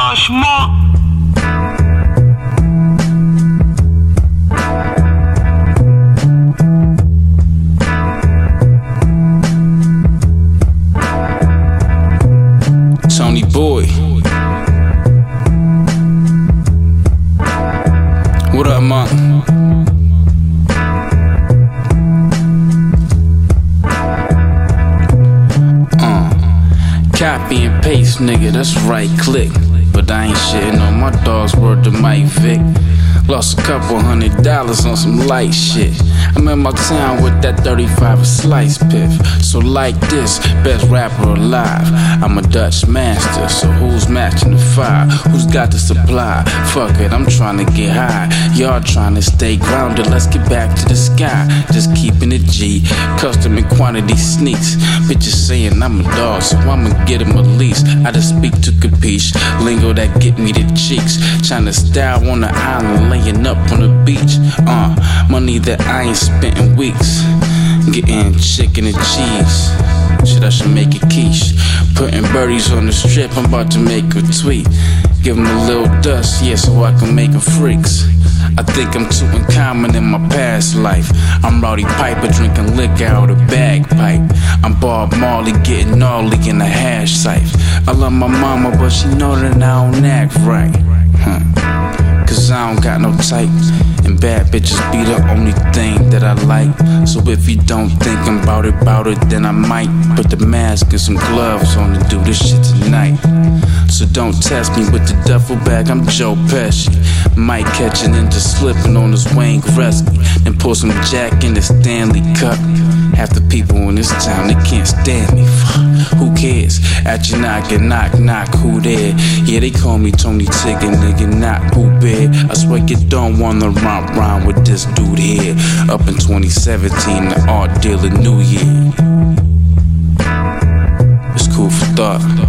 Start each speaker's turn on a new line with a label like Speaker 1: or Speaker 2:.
Speaker 1: Franchement.
Speaker 2: Tony Boy. What up, Monk? Copy and paste, nigga, that's right click. But I ain't shitting on my dog's word to Mike Vick. Lost a couple $100 on some light shit. I'm in my town with that 35 a slice piff. So like this, best rapper alive. I'm a Dutch master, so who's matching the fire? Who's got the supply? Fuck it, I'm trying to get high. Y'all trying to stay grounded, let's get back to the sky. Just keeping it G, custom and quantity sneaks. Bitches saying I'm a dog, so I'ma get him a lease. I just speak to capiche, lingo that get me the cheeks. Trying to style on the island, laying up on the beach. Money that I ain't spent in weeks. Getting chicken and cheese. Shit, I should make a quiche. Putting birdies on the strip, I'm about to make a tweet. Give them a little dust, yeah, so I can make them freaks. I think I'm too uncommon in my past life. I'm Rowdy Piper, drinking liquor out of bagpipe. I'm Bob Marley, getting gnarly in the hash sife. I love my mama, but she know that I don't act right. Cause I don't got no type, and bad bitches be the only thing that I like. So if you don't think about it, then I might put the mask and some gloves on to do this shit tonight. So don't test me with the duffel bag, I'm Joe Pesci. Might catch an ninja slipping on this Wayne Gretzky, then pour some Jack in the Stanley Cup. Half the people in this town, they can't stand me. Who cares? At your knock, who there? Yeah, they call me Tony Tigger, nigga, not Pooh Bear. I swear you don't wanna rhyme with this dude here. Up in 2017, the art dealer New Year. It's cool for thought.